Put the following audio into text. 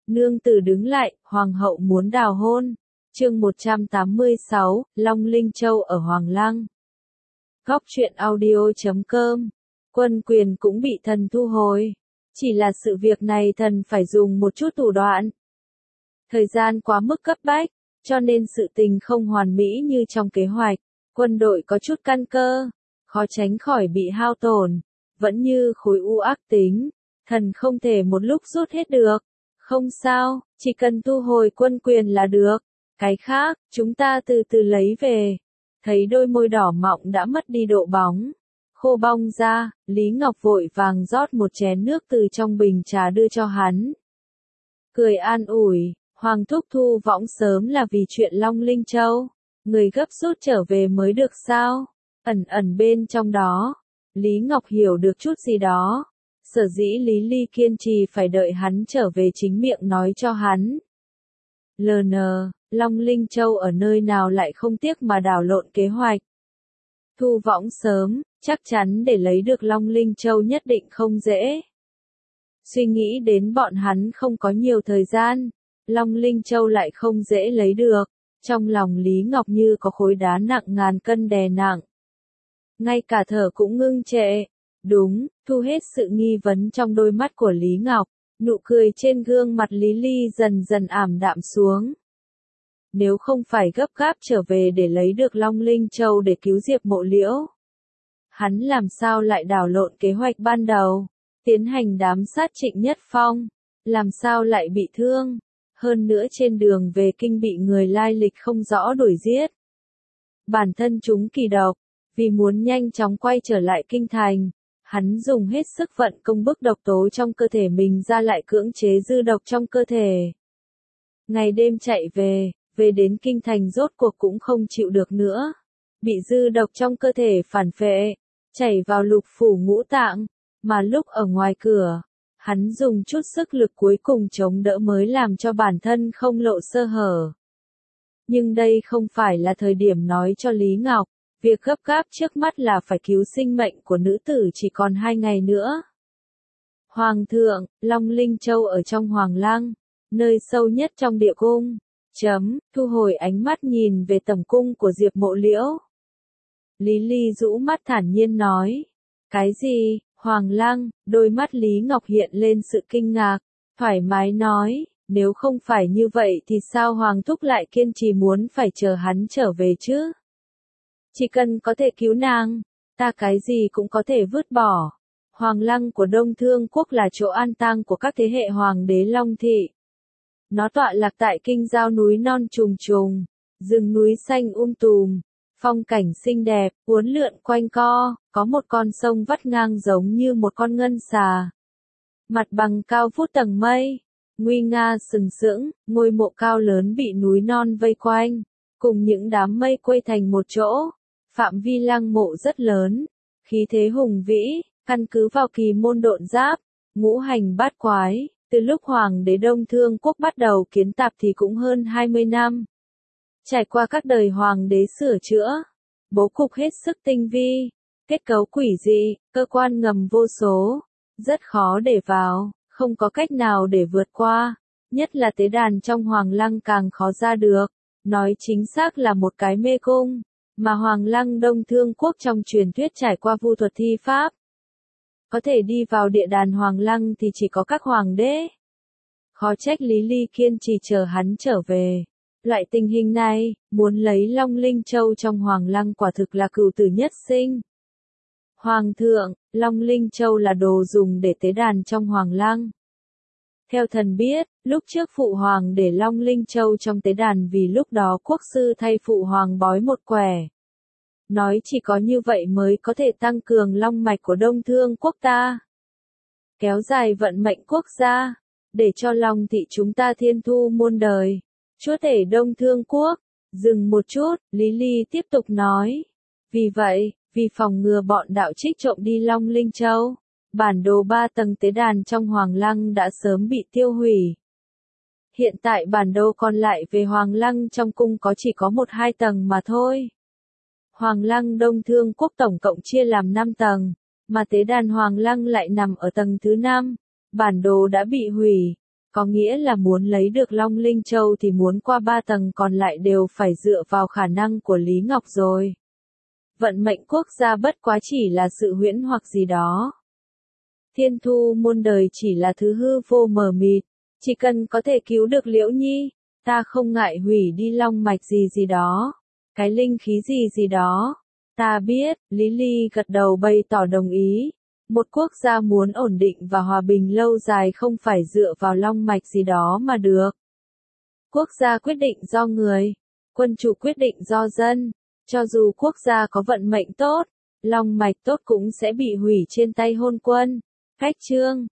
Nương tử đứng lại, hoàng hậu muốn đào hôn. Chương 186, Long Linh Châu ở Hoàng Lăng. Góc truyện audio.com. Quân quyền cũng bị thần thu hồi. Chỉ là sự việc này thần phải dùng một chút thủ đoạn. Thời gian quá mức cấp bách, cho nên sự tình không hoàn mỹ như trong kế hoạch. Quân đội có chút căn cơ, khó tránh khỏi bị hao tổn, vẫn như khối u ác tính. Thần không thể một lúc rút hết được. Không sao, chỉ cần thu hồi quân quyền là được. Cái khác, chúng ta từ từ lấy về. Thấy đôi môi đỏ mọng đã mất đi độ bóng. Khô bong ra, Lý Ngọc vội vàng rót một chén nước từ trong bình trà đưa cho hắn. Cười an ủi, Hoàng thúc thu võng sớm là vì chuyện Long Linh Châu. Người gấp rút trở về mới được sao? Ẩn ẩn bên trong đó, Lý Ngọc hiểu được chút gì đó. Sở dĩ Lý Ly kiên trì phải đợi hắn trở về chính miệng nói cho hắn. LN, Long Linh Châu ở nơi nào lại không tiếc mà đảo lộn kế hoạch. Thu võng sớm, chắc chắn để lấy được Long Linh Châu nhất định không dễ. Suy nghĩ đến bọn hắn không có nhiều thời gian, Long Linh Châu lại không dễ lấy được. Trong lòng Lý Ngọc như có khối đá nặng ngàn cân đè nặng. Ngay cả thở cũng ngưng trệ. Đúng, thu hết sự nghi vấn trong đôi mắt của Lý Ngọc, nụ cười trên gương mặt Lý Ly dần dần ảm đạm xuống. Nếu không phải gấp gáp trở về để lấy được Long Linh Châu để cứu Diệp Mộ Liễu, hắn làm sao lại đảo lộn kế hoạch ban đầu, tiến hành đám sát Trịnh Nhất Phong, làm sao lại bị thương, hơn nữa trên đường về kinh bị người lai lịch không rõ đuổi giết. Bản thân chúng kỳ độc, vì muốn nhanh chóng quay trở lại kinh thành. Hắn dùng hết sức vận công bức độc tố trong cơ thể mình ra lại cưỡng chế dư độc trong cơ thể. Ngày đêm chạy về đến kinh thành rốt cuộc cũng không chịu được nữa. Bị dư độc trong cơ thể phản phệ, chảy vào lục phủ ngũ tạng, mà lúc ở ngoài cửa, hắn dùng chút sức lực cuối cùng chống đỡ mới làm cho bản thân không lộ sơ hở. Nhưng đây không phải là thời điểm nói cho Lý Ngọc. Việc gấp gáp trước mắt là phải cứu sinh mệnh của nữ tử chỉ còn 2 ngày nữa. Hoàng thượng, Long Linh Châu ở trong Hoàng Lăng, nơi sâu nhất trong địa cung. Thu hồi ánh mắt nhìn về tầm cung của Diệp Mộ Liễu. Lý Ly rũ mắt thản nhiên nói. Cái gì, Hoàng Lăng? Đôi mắt Lý Ngọc hiện lên sự kinh ngạc, thoải mái nói. Nếu không phải như vậy thì sao Hoàng thúc lại kiên trì muốn phải chờ hắn trở về chứ? Chỉ cần có thể cứu nàng, ta cái gì cũng có thể vứt bỏ. Hoàng Lăng của Đông Thương Quốc là chỗ an táng của các thế hệ hoàng đế Long Thị. Nó tọa lạc tại kinh giao núi non trùng trùng, rừng núi xanh tùm, phong cảnh xinh đẹp, uốn lượn quanh co, có một con sông vắt ngang giống như một con ngân xà. Mặt bằng cao vút tầng mây, nguy nga sừng sững, ngôi mộ cao lớn bị núi non vây quanh, cùng những đám mây quây thành một chỗ. Phạm vi lăng mộ rất lớn, khí thế hùng vĩ, căn cứ vào kỳ môn độn giáp, ngũ hành bát quái, từ lúc Hoàng đế Đông Thương Quốc bắt đầu kiến tạo thì cũng hơn 20 năm. Trải qua các đời Hoàng đế sửa chữa, bố cục hết sức tinh vi, kết cấu quỷ dị, cơ quan ngầm vô số, rất khó để vào, không có cách nào để vượt qua, nhất là tế đàn trong Hoàng Lăng càng khó ra được, nói chính xác là một cái mê cung. Mà Hoàng Lăng Đông Thương Quốc trong truyền thuyết trải qua vu thuật thi pháp. Có thể đi vào địa đàn Hoàng Lăng thì chỉ có các hoàng đế. Khó trách Lý Ly kiên trì chờ hắn trở về. Loại tình hình này, muốn lấy Long Linh Châu trong Hoàng Lăng quả thực là cửu tử nhất sinh. Hoàng thượng, Long Linh Châu là đồ dùng để tế đàn trong Hoàng Lăng. Theo thần biết, lúc trước Phụ Hoàng để Long Linh Châu trong tế đàn vì lúc đó quốc sư thay Phụ Hoàng bói một quẻ. Nói chỉ có như vậy mới có thể tăng cường long mạch của Đông Thương Quốc ta. Kéo dài vận mệnh quốc gia, để cho Long thị chúng ta thiên thu muôn đời. Chúa tể Đông Thương Quốc, dừng một chút, Lý Ly tiếp tục nói. Vì vậy, vì phòng ngừa bọn đạo trích trộm đi Long Linh Châu. Bản đồ 3 tầng tế đàn trong Hoàng Lăng đã sớm bị tiêu hủy. Hiện tại bản đồ còn lại về Hoàng Lăng trong cung có chỉ có 1-2 tầng mà thôi. Hoàng Lăng Đông Thương Quốc tổng cộng chia làm 5 tầng, mà tế đàn Hoàng Lăng lại nằm ở tầng thứ 5. Bản đồ đã bị hủy, Có nghĩa là muốn lấy được Long Linh Châu thì muốn qua 3 tầng còn lại đều phải dựa vào khả năng của Lý Ngọc rồi. Vận mệnh quốc gia bất quá chỉ là sự huyễn hoặc gì đó. Thiên thu muôn đời chỉ là thứ hư vô mờ mịt, chỉ cần có thể cứu được Liễu Nhi, ta không ngại hủy đi long mạch gì gì đó, cái linh khí gì gì đó. Ta biết, Lý Ly gật đầu bày tỏ đồng ý. Một quốc gia muốn ổn định và hòa bình lâu dài không phải dựa vào long mạch gì đó mà được. Quốc gia quyết định do người, quân chủ quyết định do dân. Cho dù quốc gia có vận mệnh tốt, long mạch tốt cũng sẽ bị hủy trên tay hôn quân. Khách chương